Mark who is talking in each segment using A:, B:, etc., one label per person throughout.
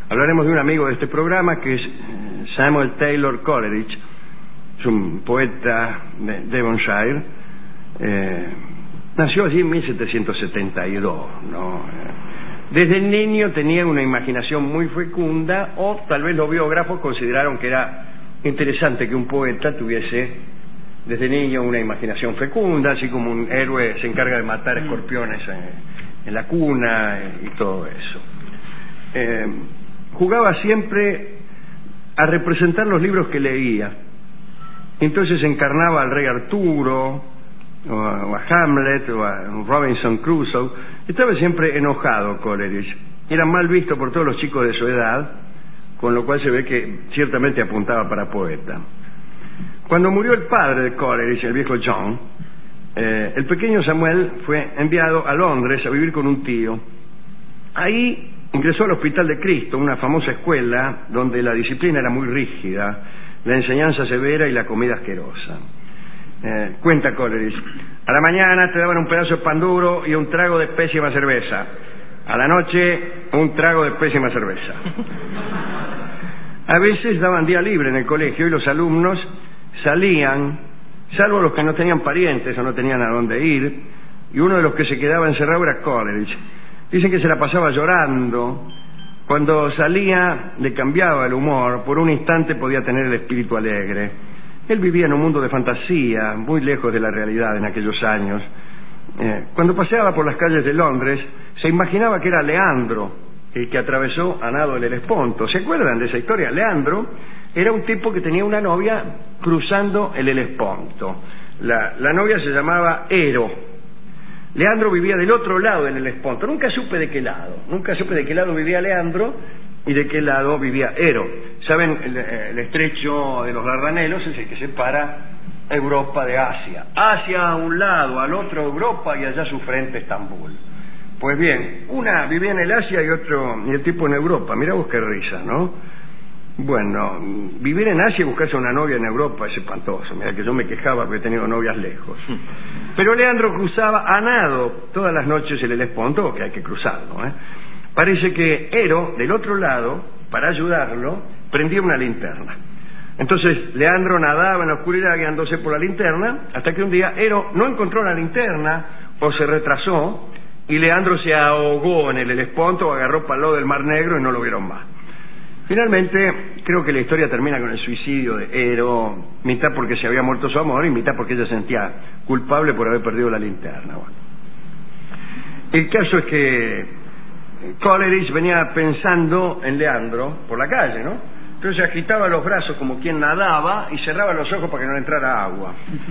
A: Hablaremos de un amigo de este programa que es Samuel Taylor Coleridge. Es un poeta de Devonshire. Nació allí en 1772, ¿no? Desde niño tenía una imaginación muy fecunda, o tal vez los biógrafos consideraron que era interesante que un poeta tuviese desde niño una imaginación fecunda, así como un héroe se encarga de matar escorpiones en la cuna y todo eso. Jugaba siempre a representar los libros que leía. Entonces encarnaba al rey Arturo, o a Hamlet, o a Robinson Crusoe. Estaba siempre enojado Coleridge. Era mal visto por todos los chicos de su edad, con lo cual se ve que ciertamente apuntaba para poeta. Cuando murió el padre de Coleridge, el viejo John, el pequeño Samuel fue enviado a Londres a vivir con un tío. Ahí ingresó al Hospital de Cristo, una famosa escuela donde la disciplina era muy rígida, la enseñanza severa y la comida asquerosa. Cuenta Coleridge: a la mañana te daban un pedazo de pan duro y un trago de pésima cerveza. A la noche, un trago de pésima cerveza. A veces daban día libre en el colegio y los alumnos salían, salvo los que no tenían parientes o no tenían a dónde ir, y uno de los que se quedaba encerrado era Coleridge. Dicen que se la pasaba llorando. Cuando salía le cambiaba el humor, por un instante podía tener el espíritu alegre. Él vivía en un mundo de fantasía, muy lejos de la realidad en aquellos años. Cuando paseaba por las calles de Londres, se imaginaba que era Leandro el que atravesó a nado el Helesponto. ¿Se acuerdan de esa historia? Leandro era un tipo que tenía una novia cruzando el Helesponto. La novia se llamaba Ero. Leandro vivía del otro lado del Helesponto. Nunca supe de qué lado vivía Leandro y de qué lado vivía Ero. ¿Saben? El estrecho de los Dardanelos es el que separa Europa de Asia. Asia a un lado, al otro Europa y allá a su frente Estambul. Pues bien, una vivía en el Asia y el tipo en Europa. Mirá vos qué risa, ¿no? Bueno, vivir en Asia y buscarse una novia en Europa es espantoso. Mira que yo me quejaba porque he tenido novias lejos. Pero Leandro cruzaba a nado todas las noches el Helesponto, que hay que cruzarlo, ¿eh? Parece que Ero, del otro lado, para ayudarlo, prendía una linterna. Entonces Leandro nadaba en la oscuridad guiándose por la linterna, hasta que un día Ero no encontró la linterna o se retrasó y Leandro se ahogó en el Helesponto, agarró para el lado del Mar Negro y no lo vieron más. Finalmente, creo que la historia termina con el suicidio de Ero, mitad porque se había muerto su amor y mitad porque ella se sentía culpable por haber perdido la linterna. Bueno. El caso es que Coleridge venía pensando en Leandro por la calle, ¿no? Entonces agitaba los brazos como quien nadaba y cerraba los ojos para que no le entrara agua.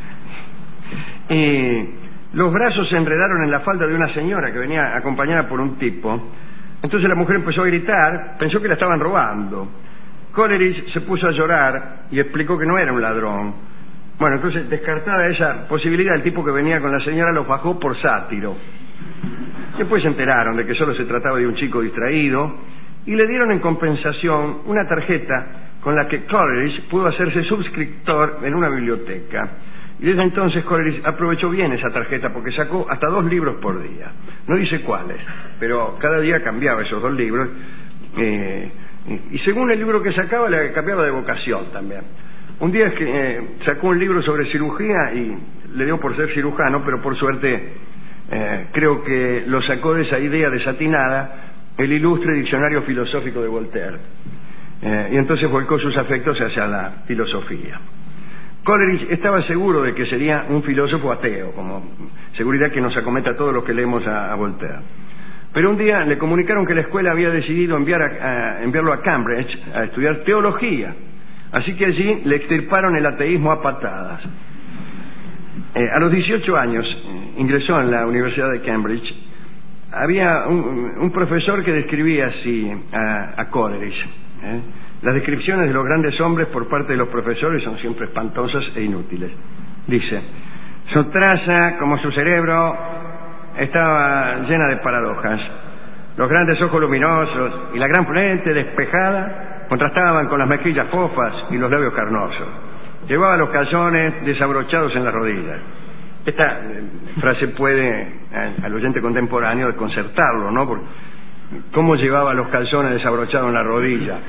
A: Los brazos se enredaron en la falda de una señora que venía acompañada por un tipo. Entonces la mujer empezó a gritar, pensó que la estaban robando. Coleridge se puso a llorar y explicó que no era un ladrón. Bueno, entonces, descartada esa posibilidad, el tipo que venía con la señora los bajó por sátiro. Después se enteraron de que solo se trataba de un chico distraído y le dieron en compensación una tarjeta con la que Coleridge pudo hacerse suscriptor en una biblioteca. Y desde entonces Coleridge aprovechó bien esa tarjeta porque sacó hasta 2 libros por día. No dice cuáles, pero cada día cambiaba esos 2 libros. Y según el libro que sacaba, le cambiaba de vocación también. Un día sacó un libro sobre cirugía y le dio por ser cirujano, pero por suerte creo que lo sacó de esa idea desatinada el ilustre diccionario filosófico de Voltaire. Y entonces volcó sus afectos hacia la filosofía. Coleridge estaba seguro de que sería un filósofo ateo, como seguridad que nos acometa a todos los que leemos a Voltaire. Pero un día le comunicaron que la escuela había decidido enviarlo a Cambridge a estudiar teología. Así que allí le extirparon el ateísmo a patadas. A los 18 años ingresó en la Universidad de Cambridge. Había un profesor que describía así a Coleridge. Las descripciones de los grandes hombres por parte de los profesores son siempre espantosas e inútiles. Dice: su traza, como su cerebro, estaba llena de paradojas. Los grandes ojos luminosos y la gran frente despejada contrastaban con las mejillas fofas y los labios carnosos. Llevaba los calzones desabrochados en las rodillas. Esta frase puede, al oyente contemporáneo, desconcertarlo, ¿no? cómo llevaba los calzones desabrochados en la rodilla.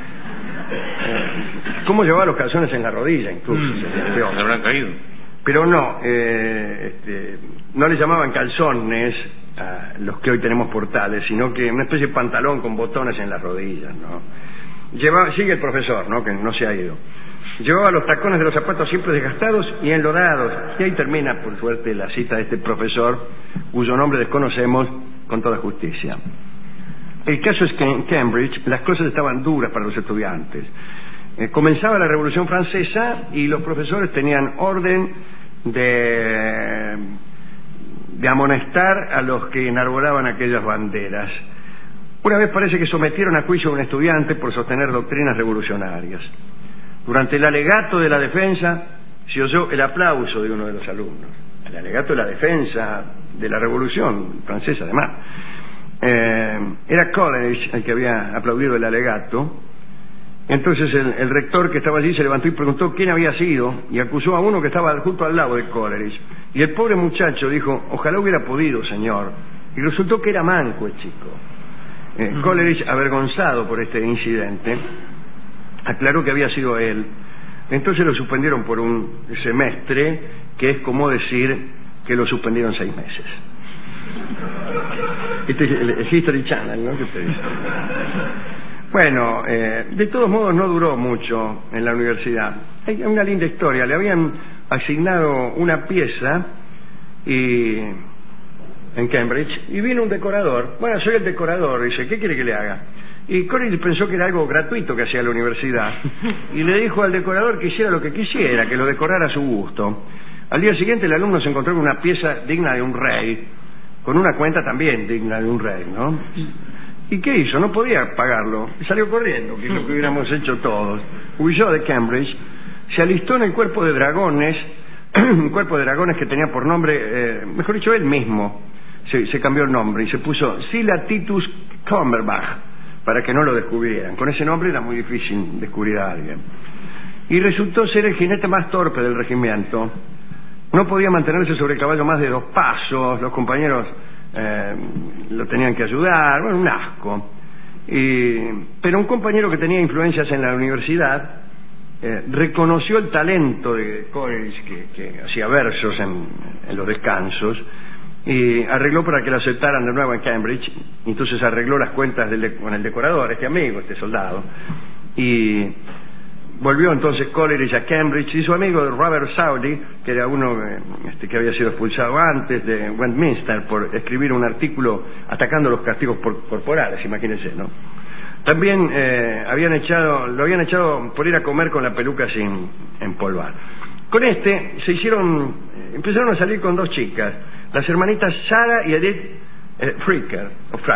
A: Cómo llevaba los calzones en la rodilla, incluso.
B: ¿Se habrán caído?
A: Pero no, no le llamaban calzones a los que hoy tenemos portales, sino que una especie de pantalón con botones en las rodillas, ¿no? Sigue el profesor, ¿no? Que no se ha ido. Llevaba los tacones de los zapatos siempre desgastados y enlodados. Y ahí termina, por suerte, la cita de este profesor, cuyo nombre desconocemos con toda justicia. El caso es que en Cambridge las cosas estaban duras para los estudiantes. Comenzaba la Revolución Francesa y los profesores tenían orden de amonestar a los que enarbolaban aquellas banderas. Una vez parece que sometieron a juicio a un estudiante por sostener doctrinas revolucionarias. Durante el alegato de la defensa se oyó el aplauso de uno de los alumnos. El alegato de la defensa de la Revolución Francesa, además. Era Coleridge el que había aplaudido el alegato. Entonces el rector que estaba allí se levantó y preguntó quién había sido y acusó a uno que estaba justo al lado de Coleridge. Y el pobre muchacho dijo: ojalá hubiera podido, señor. Y resultó que era manco el chico. Coleridge, avergonzado por este incidente, aclaró que había sido él. Entonces lo suspendieron por un semestre, que es como decir que lo suspendieron 6 meses. Este es el History Channel, ¿no? ¿Qué te dice? Bueno, de todos modos no duró mucho en la universidad. Hay una linda historia. Le habían asignado una pieza en Cambridge y vino un decorador. Bueno, soy el decorador. Dice: ¿qué quiere que le haga? Y Coleridge pensó que era algo gratuito que hacía la universidad y le dijo al decorador que hiciera lo que quisiera, que lo decorara a su gusto. Al día siguiente el alumno se encontró con una pieza digna de un rey, con una cuenta también digna de un rey, ¿no? ¿Y qué hizo? No podía pagarlo. Salió corriendo, que es lo que hubiéramos hecho todos. Huyó de Cambridge, se alistó en el cuerpo de dragones, un cuerpo de dragones que tenía por nombre, mejor dicho, él mismo se cambió el nombre y se puso Scylla Titus Cumberbatch, para que no lo descubrieran. Con ese nombre era muy difícil descubrir a alguien. Y resultó ser el jinete más torpe del regimiento. No podía mantenerse sobre el caballo más de 2 pasos, los compañeros lo tenían que ayudar, bueno, un asco. Pero un compañero que tenía influencias en la universidad reconoció el talento de Coleridge, que hacía versos en los descansos, y arregló para que lo aceptaran de nuevo en Cambridge. Entonces arregló las cuentas con el decorador, este amigo, este soldado, y volvió entonces Coleridge a Cambridge, y su amigo Robert Southey, que era uno que había sido expulsado antes de Westminster por escribir un artículo atacando los castigos corporales, imagínense, ¿no? También lo habían echado por ir a comer con la peluca sin empolvar. Con este empezaron a salir con 2 chicas, las hermanitas Sarah y Edith Freiker.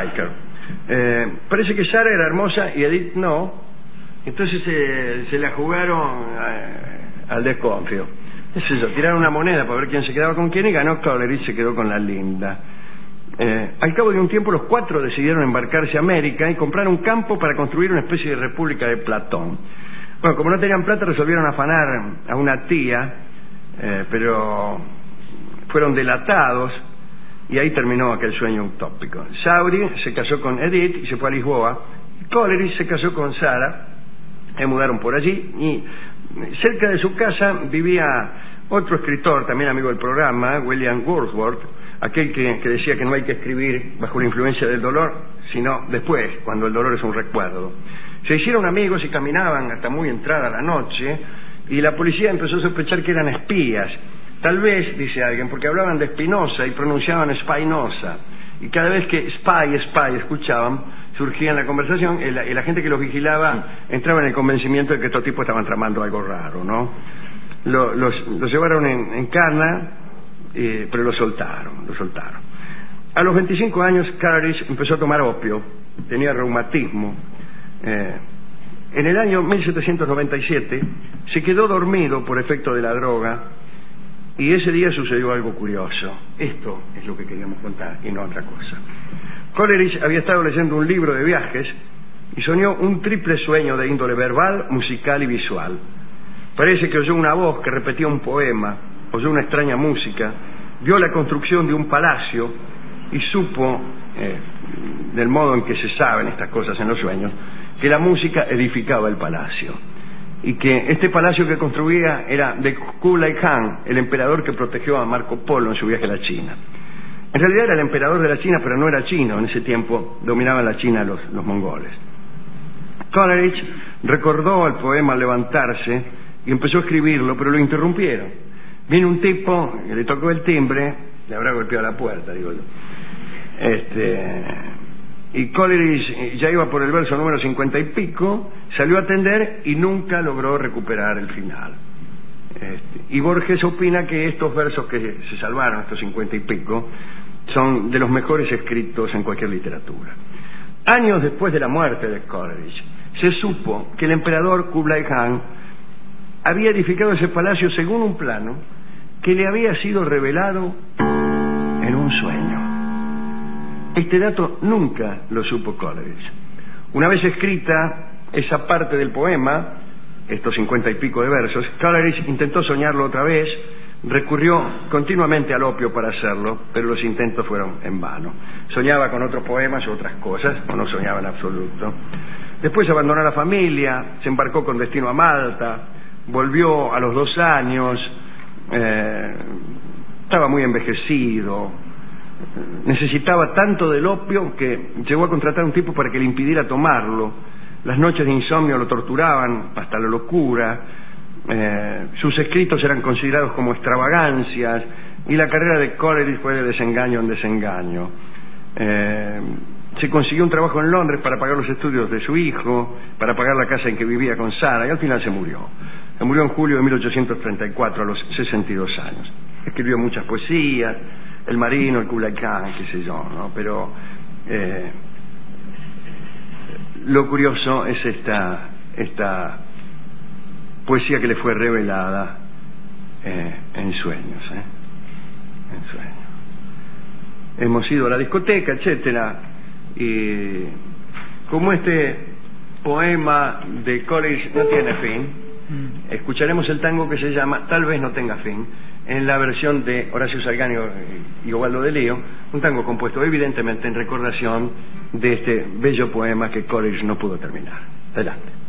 A: Parece que Sarah era hermosa y Edith no. Entonces se la jugaron al desconfío. Es eso, tiraron una moneda para ver quién se quedaba con quién y ganó Coleridge, se quedó con la linda. Al cabo de un tiempo los 4 decidieron embarcarse a América y comprar un campo para construir una especie de república de Platón. Bueno, como no tenían plata resolvieron afanar a una tía, pero fueron delatados y ahí terminó aquel sueño utópico. Southey se casó con Edith y se fue a Lisboa. Coleridge se casó con Sarah. Se mudaron por allí y cerca de su casa vivía otro escritor, también amigo del programa, William Wordsworth, aquel que decía que no hay que escribir bajo la influencia del dolor, sino después, cuando el dolor es un recuerdo. Se hicieron amigos y caminaban hasta muy entrada la noche y la policía empezó a sospechar que eran espías. Tal vez, dice alguien, porque hablaban de Spinoza y pronunciaban Spinoza. Y cada vez que spy escuchaban, surgía en la conversación y la gente que los vigilaba entraba en el convencimiento de que estos tipos estaban tramando algo raro, ¿no? Los llevaron en cana, pero lo soltaron. A los 25 años Coleridge empezó a tomar opio, tenía reumatismo. En el año 1797 se quedó dormido por efecto de la droga y ese día sucedió algo curioso. Esto es lo que queríamos contar y no otra cosa. Coleridge había estado leyendo un libro de viajes y soñó un triple sueño de índole verbal, musical y visual. Parece que oyó una voz que repetía un poema, oyó una extraña música, vio la construcción de un palacio y supo del modo en que se saben estas cosas en los sueños, que la música edificaba el palacio y que este palacio que construía era de Kublai Khan, el emperador que protegió a Marco Polo en su viaje a la China. En realidad era el emperador de la China, pero no era chino. En ese tiempo dominaban la China los mongoles. Coleridge recordó el poema al levantarse y empezó a escribirlo, pero lo interrumpieron. Vino un tipo, que le tocó el timbre, le habrá golpeado la puerta, digo yo. Y Coleridge ya iba por el verso número 50 y pico, salió a atender y nunca logró recuperar el final. Y Borges opina que estos versos que se salvaron, estos 50 y pico, son de los mejores escritos en cualquier literatura. Años después de la muerte de Coleridge, se supo que el emperador Kublai Khan había edificado ese palacio según un plano que le había sido revelado en un sueño. Este dato nunca lo supo Coleridge. Una vez escrita esa parte del poema, estos 50 y pico de versos, Coleridge intentó soñarlo otra vez, recurrió continuamente al opio para hacerlo, pero los intentos fueron en vano. Soñaba con otros poemas o otras cosas, o no soñaba en absoluto. Después abandonó a la familia, se embarcó con destino a Malta, volvió a los 2 años, estaba muy envejecido, necesitaba tanto del opio que llegó a contratar a un tipo para que le impidiera tomarlo. Las noches de insomnio lo torturaban hasta la locura. Sus escritos eran considerados como extravagancias y la carrera de Coleridge fue de desengaño en desengaño. Se consiguió un trabajo en Londres para pagar los estudios de su hijo, para pagar la casa en que vivía con Sara, y al final se murió. Se murió en julio de 1834 a los 62 años. Escribió muchas poesías, El Marino, el Kublai Khan, qué sé yo, ¿no? Pero lo curioso es esta poesía que le fue revelada en sueños, en sueños. Hemos ido a la discoteca, etcétera, y como este poema de Coleridge no tiene fin, escucharemos el tango que se llama Tal vez no tenga fin, en la versión de Horacio Salgani y Ubaldo de Lío, un tango compuesto evidentemente en recordación de este bello poema que Coleridge no pudo terminar. Adelante.